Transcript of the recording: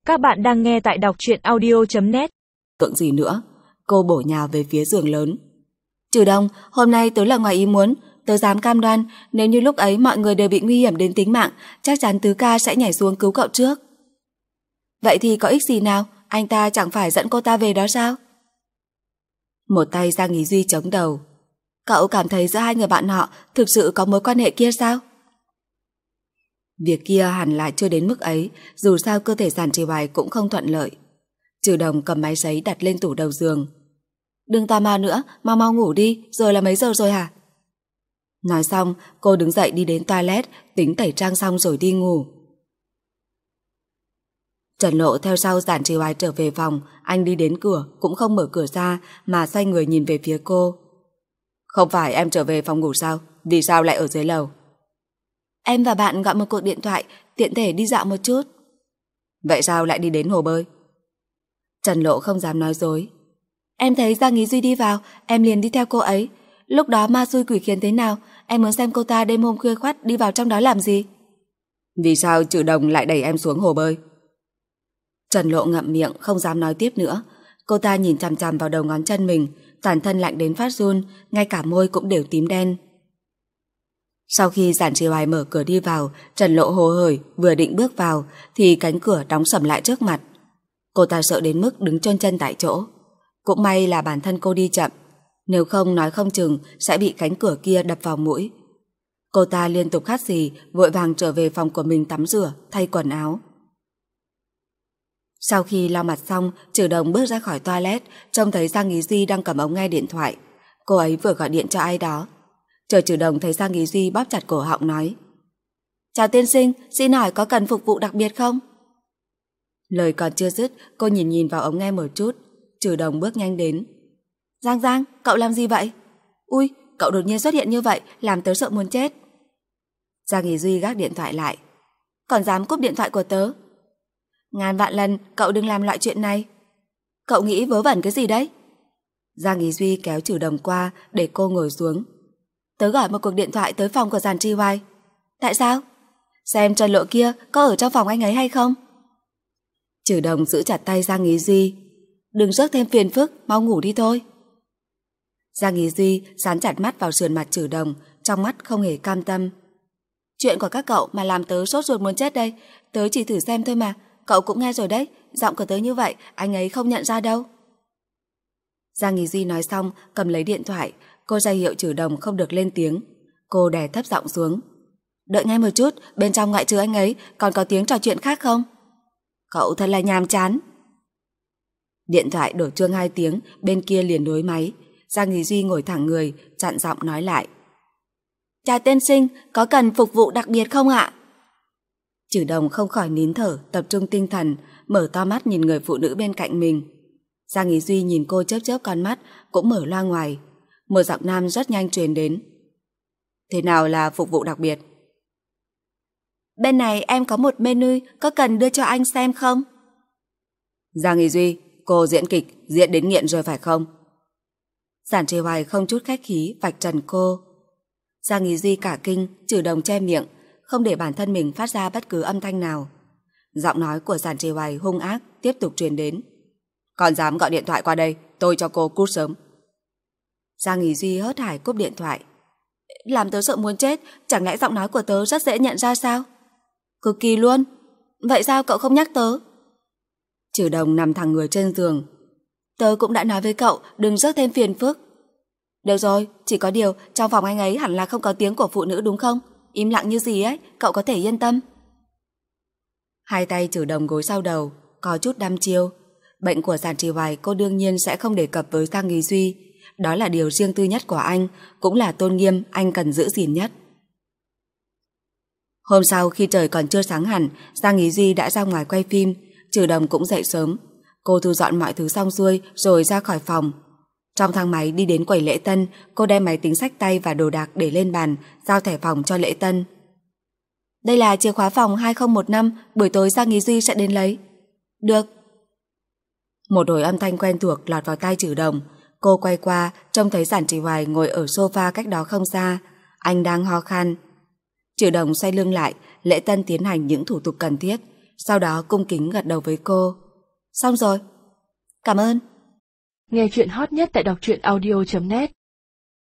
Các bạn đang nghe tại đọc truyện audio.net. Tượng gì nữa, cô bổ nhào về phía giường lớn. Trừ Đông, hôm nay tớ là ngoài ý muốn, tớ dám cam đoan nếu như lúc ấy mọi người đều bị nguy hiểm đến tính mạng, chắc chắn Tứ ca sẽ nhảy xuống cứu cậu trước. Vậy thì có ích gì nào, anh ta chẳng phải dẫn cô ta về đó sao? Một tay Giang Ý Duy chống đầu. Cậu cảm thấy giữa hai người bạn họ thực sự có mối quan hệ kia sao? Việc kia hẳn là chưa đến mức ấy, dù sao cơ thể Giản Trì Hoài cũng không thuận lợi. Trừ Đồng cầm máy sấy đặt lên tủ đầu giường. Đừng tò mò nữa, mau mau ngủ đi, rồi là mấy giờ rồi hả? Nói xong, cô đứng dậy đi đến toilet, tính tẩy trang xong rồi đi ngủ. Trần Lộ theo sau Giản Trì Hoài trở về phòng, anh đi đến cửa, cũng không mở cửa ra, mà xoay người nhìn về phía cô. Không phải em trở về phòng ngủ sao? Vì sao lại ở dưới lầu? Em và bạn gọi một cuộc điện thoại, tiện thể đi dạo một chút. Vậy sao lại đi đến hồ bơi? Trần Lộ không dám nói dối. Em thấy Giang Ý Duy đi vào, em liền đi theo cô ấy. Lúc đó ma xui quỷ khiến thế nào, em muốn xem cô ta đêm hôm khuya khoắt đi vào trong đó làm gì. Vì sao Trừ Đồng lại đẩy em xuống hồ bơi? Trần Lộ ngậm miệng, không dám nói tiếp nữa. Cô ta nhìn chằm chằm vào đầu ngón chân mình, toàn thân lạnh đến phát run, ngay cả môi cũng đều tím đen. Sau khi Giản Trì Hoài mở cửa đi vào, Trần Lộ hồ hởi vừa định bước vào thì cánh cửa đóng sầm lại trước mặt. Cô ta sợ đến mức đứng chôn chân tại chỗ. Cũng may là bản thân cô đi chậm, nếu không nói không chừng sẽ bị cánh cửa kia đập vào mũi. Cô ta liên tục hắt xì, vội vàng trở về phòng của mình tắm rửa, thay quần áo. Sau khi lau mặt xong, Trừ Đồng bước ra khỏi toilet, trông thấy Giang Ý Duy đang cầm ống nghe điện thoại. Cô ấy vừa gọi điện cho ai đó. Chờ Trừ Đồng thấy Giang Ý Duy bóp chặt cổ họng nói: Chào tiên sinh, xin hỏi có cần phục vụ đặc biệt không? Lời còn chưa dứt, cô nhìn vào ống nghe một chút. Trừ Đồng bước nhanh đến. Giang, cậu làm gì vậy? Ui, cậu đột nhiên xuất hiện như vậy, làm tớ sợ muốn chết. Giang Ý Duy gác điện thoại lại. Còn dám cúp điện thoại của tớ? Ngàn vạn lần cậu đừng làm loại chuyện này. Cậu nghĩ vớ vẩn cái gì đấy? Giang Ý Duy kéo Trừ Đồng qua để cô ngồi xuống. Tớ gọi một cuộc điện thoại tới phòng của Giản Trì Hoài. Tại sao? Xem Trần Lộ kia có ở trong phòng anh ấy hay không? Trừ Đồng giữ chặt tay Giang Ý Duy. Đừng rước thêm phiền phức, mau ngủ đi thôi. Giang Ý Duy dán chặt mắt vào sườn mặt Trừ Đồng, trong mắt không hề cam tâm. Chuyện của các cậu mà làm tớ sốt ruột muốn chết đây. Tớ chỉ thử xem thôi mà. Cậu cũng nghe rồi đấy, giọng của tớ như vậy anh ấy không nhận ra đâu. Giang Ý Duy nói xong, cầm lấy điện thoại. Cô ra hiệu Trừ Đồng không được lên tiếng. Cô đè thấp giọng xuống. Đợi nghe một chút, bên trong ngoại trừ anh ấy còn có tiếng trò chuyện khác không? Cậu thật là nhàm chán. Điện thoại đổ chuông 2 tiếng, bên kia liền nối máy. Giang Ý Duy ngồi thẳng người, chặn giọng nói lại. Chào tiên sinh, có cần phục vụ đặc biệt không ạ? Trừ Đồng không khỏi nín thở, tập trung tinh thần, mở to mắt nhìn người phụ nữ bên cạnh mình. Giang Ý Duy nhìn cô chớp chớp con mắt, cũng mở loa ngoài. Một giọng nam rất nhanh truyền đến. Thế nào là phục vụ đặc biệt? Bên này em có một menu, có cần đưa cho anh xem không? Giang Ý Duy, cô diễn kịch, diễn đến nghiện rồi phải không? Giản Trì Hoài không chút khách khí vạch trần cô. Giang Ý Duy cả kinh, Trừ Đồng che miệng, không để bản thân mình phát ra bất cứ âm thanh nào. Giọng nói của Giản Trì Hoài hung ác tiếp tục truyền đến. Còn dám gọi điện thoại qua đây, tôi cho cô cút sớm. Giang Ý Duy hớt hải cúp điện thoại. Làm tớ sợ muốn chết, chẳng lẽ giọng nói của tớ rất dễ nhận ra sao? Cực kỳ luôn. Vậy sao cậu không nhắc tớ? Trừ Đồng nằm thẳng người trên giường. Tớ cũng đã nói với cậu đừng rước thêm phiền phức. Được rồi, chỉ có điều trong phòng anh ấy hẳn là không có tiếng của phụ nữ đúng không? Im lặng như gì ấy, cậu có thể yên tâm. Hai tay Trừ Đồng gối sau đầu, có chút đăm chiêu. Bệnh của Giản Trì Hoài cô đương nhiên sẽ không đề cập với Giang Ý Duy. Đó là điều riêng tư nhất của anh, cũng là tôn nghiêm anh cần giữ gìn nhất. Hôm sau khi trời còn chưa sáng hẳn, Giang Ý Duy đã ra ngoài quay phim. Trừ Đồng cũng dậy sớm. Cô thu dọn mọi thứ xong xuôi rồi ra khỏi phòng. Trong thang máy đi đến quầy lễ tân, cô đem máy tính xách tay và đồ đạc để lên bàn, giao thẻ phòng cho lễ tân. Đây là chìa khóa phòng 2015, buổi tối Giang Ý Duy sẽ đến lấy. Được. Một hồi âm thanh quen thuộc lọt vào tai Trừ Đồng. Cô quay qua, trông thấy Giản Trì Hoài ngồi ở sofa cách đó không xa. Anh đang ho khan. Trừ Đồng xoay lưng lại, lễ tân tiến hành những thủ tục cần thiết. sau đó cung kính gật đầu với cô. Xong rồi. Cảm ơn. Nghe chuyện hot nhất tại đọc truyện audio.net